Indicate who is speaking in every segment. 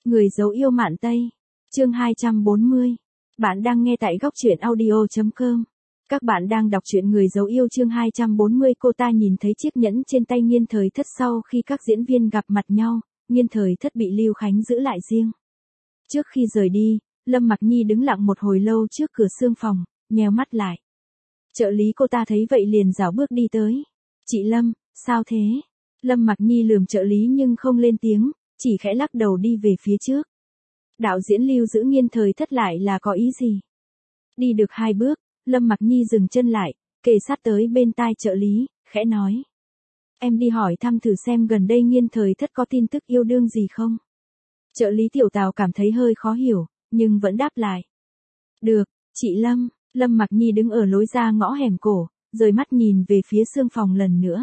Speaker 1: Người dấu yêu Mạn Tây. Chương 240. Bạn đang nghe tại góc truyện audio.com. Các bạn đang đọc truyện Người dấu yêu chương 240. Cô ta nhìn thấy chiếc nhẫn trên tay Nghiên Thời Thất sau khi các diễn viên gặp mặt nhau, Nghiên Thời Thất bị Lưu Khánh giữ lại riêng. Trước khi rời đi, Lâm Mặc Nhi đứng lặng một hồi lâu trước cửa xương phòng, nheo mắt lại. Trợ lý cô ta thấy vậy liền rảo bước đi tới. Chị Lâm, sao thế? Lâm Mặc Nhi lườm trợ lý nhưng không lên tiếng, chỉ khẽ lắc đầu đi về phía trước. Đạo diễn Lưu giữ Nghiên Thời Thất lại là có ý gì? Đi được 2 bước, Lâm Mặc Nhi dừng chân lại, kề sát tới bên tai trợ lý, khẽ nói. Em đi hỏi thăm thử xem gần đây Nghiên Thời Thất có tin tức yêu đương gì không? Trợ lý Tiểu Tào cảm thấy hơi khó hiểu, nhưng vẫn đáp lại. Được, chị Lâm. Lâm Mặc Nhi đứng ở lối ra ngõ hẻm cổ, rời mắt nhìn về phía xương phòng lần nữa.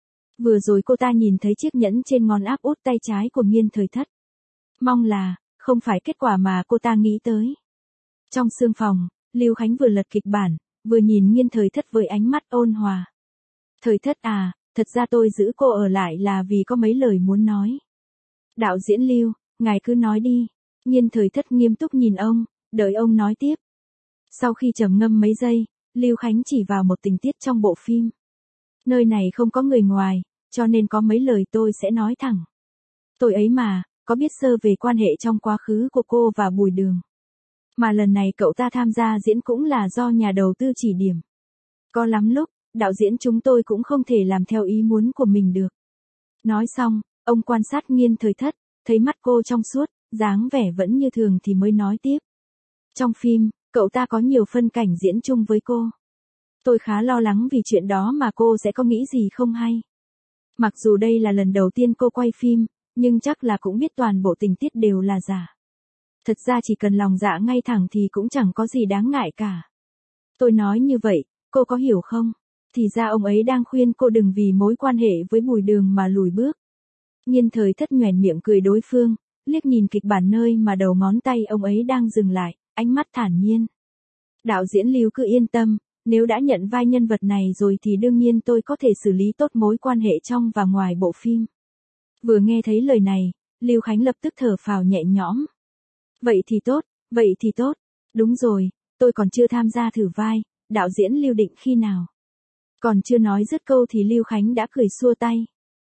Speaker 1: Vừa rồi cô ta nhìn thấy chiếc nhẫn trên ngón áp út tay trái của Nghiên Thời Thất. Mong là, không phải kết quả mà cô ta nghĩ tới. Trong xương phòng, Lưu Khánh vừa lật kịch bản, vừa nhìn Nghiên Thời Thất với ánh mắt ôn hòa. Thời Thất à, thật ra tôi giữ cô ở lại là vì có mấy lời muốn nói. Đạo diễn Lưu, ngài cứ nói đi. Nghiên Thời Thất nghiêm túc nhìn ông, đợi ông nói tiếp. Sau khi trầm ngâm mấy giây, Lưu Khánh chỉ vào một tình tiết trong bộ phim. Nơi này không có người ngoài, cho nên có mấy lời tôi sẽ nói thẳng. Tôi ấy mà, có biết sơ về quan hệ trong quá khứ của cô và Bùi Đường. Mà lần này cậu ta tham gia diễn cũng là do nhà đầu tư chỉ điểm. Có lắm lúc, đạo diễn chúng tôi cũng không thể làm theo ý muốn của mình được. Nói xong, ông quan sát Nghiên Thời Thất, thấy mắt cô trong suốt, dáng vẻ vẫn như thường thì mới nói tiếp. Trong phim, cậu ta có nhiều phân cảnh diễn chung với cô. Tôi khá lo lắng vì chuyện đó mà cô sẽ có nghĩ gì không hay. Mặc dù đây là lần đầu tiên cô quay phim, nhưng chắc là cũng biết toàn bộ tình tiết đều là giả. Thật ra chỉ cần lòng dạ ngay thẳng thì cũng chẳng có gì đáng ngại cả. Tôi nói như vậy, cô có hiểu không? Thì ra ông ấy đang khuyên cô đừng vì mối quan hệ với Bùi Đường mà lùi bước. Nghiên Thời Thất nhoẻn miệng cười đối phương, liếc nhìn kịch bản nơi mà đầu ngón tay ông ấy đang dừng lại, ánh mắt thản nhiên. Đạo diễn Lưu cứ yên tâm, nếu đã nhận vai nhân vật này rồi thì đương nhiên tôi có thể xử lý tốt mối quan hệ trong và ngoài bộ phim. Vừa nghe thấy lời này, Lưu Khánh lập tức thở phào nhẹ nhõm. Vậy thì tốt, đúng rồi, tôi còn chưa tham gia thử vai, đạo diễn Lưu định khi nào? Còn chưa nói dứt câu thì Lưu Khánh đã cười xua tay.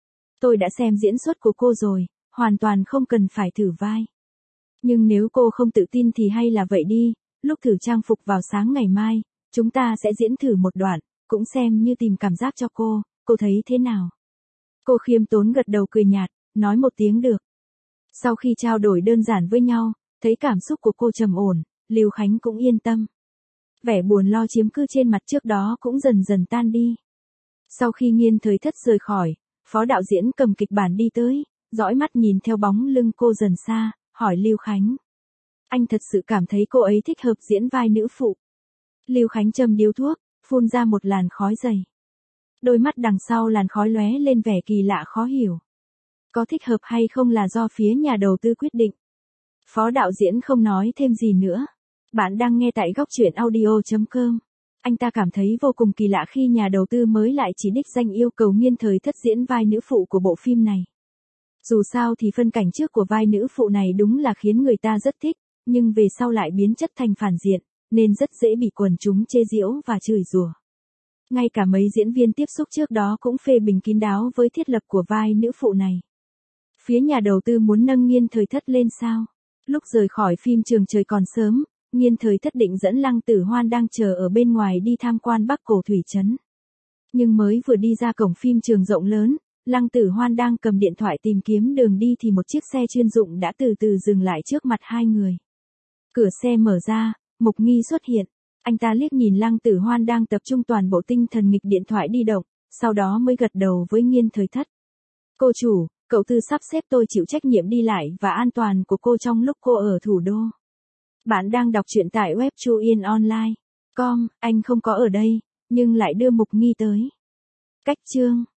Speaker 1: Tôi đã xem diễn xuất của cô rồi, hoàn toàn không cần phải thử vai. Nhưng nếu cô không tự tin thì hay là vậy đi, lúc thử trang phục vào sáng ngày mai, chúng ta sẽ diễn thử một đoạn, cũng xem như tìm cảm giác cho cô thấy thế nào? Cô khiêm tốn gật đầu cười nhạt, nói một tiếng được. Sau khi trao đổi đơn giản với nhau, thấy cảm xúc của cô trầm ổn, Lưu Khánh cũng yên tâm. Vẻ buồn lo chiếm cứ trên mặt trước đó cũng dần dần tan đi. Sau khi Nghiên Thời Thất rời khỏi, phó đạo diễn cầm kịch bản đi tới, dõi mắt nhìn theo bóng lưng cô dần xa, hỏi Lưu Khánh. Anh thật sự cảm thấy cô ấy thích hợp diễn vai nữ phụ. Lưu Khánh châm điếu thuốc, phun ra một làn khói dày. Đôi mắt đằng sau làn khói lóe lên vẻ kỳ lạ khó hiểu. Có thích hợp hay không là do phía nhà đầu tư quyết định. Phó đạo diễn không nói thêm gì nữa. Bạn đang nghe tại góc truyện audio.com. Anh ta cảm thấy vô cùng kỳ lạ khi nhà đầu tư mới lại chỉ đích danh yêu cầu Nghiên Thời Thất diễn vai nữ phụ của bộ phim này. Dù sao thì phân cảnh trước của vai nữ phụ này đúng là khiến người ta rất thích, nhưng về sau lại biến chất thành phản diện, nên rất dễ bị quần chúng chê giễu và chửi rủa. Ngay cả mấy diễn viên tiếp xúc trước đó cũng phê bình kín đáo với thiết lập của vai nữ phụ này. Phía nhà đầu tư muốn nâng Nghiên Thời Thất lên sao? Lúc rời khỏi phim trường trời còn sớm, Nghiên Thời Thất định dẫn Lăng Tử Hoan đang chờ ở bên ngoài đi tham quan Bắc Cổ Thủy Trấn. Nhưng mới vừa đi ra cổng phim trường rộng lớn, Lăng Tử Hoan đang cầm điện thoại tìm kiếm đường đi thì một chiếc xe chuyên dụng đã từ từ dừng lại trước mặt hai người. Cửa xe mở ra, Mục Nghi xuất hiện. Anh ta liếc nhìn Lăng Tử Hoan đang tập trung toàn bộ tinh thần nghịch điện thoại di động, sau đó mới gật đầu với Nghiên Thời Thất. Cô chủ, cậu Tư sắp xếp tôi chịu trách nhiệm đi lại và an toàn của cô trong lúc cô ở thủ đô. Bạn đang đọc truyện tại web chuyenonline.com, anh không có ở đây, nhưng lại đưa Mục Nghi tới. Cách chương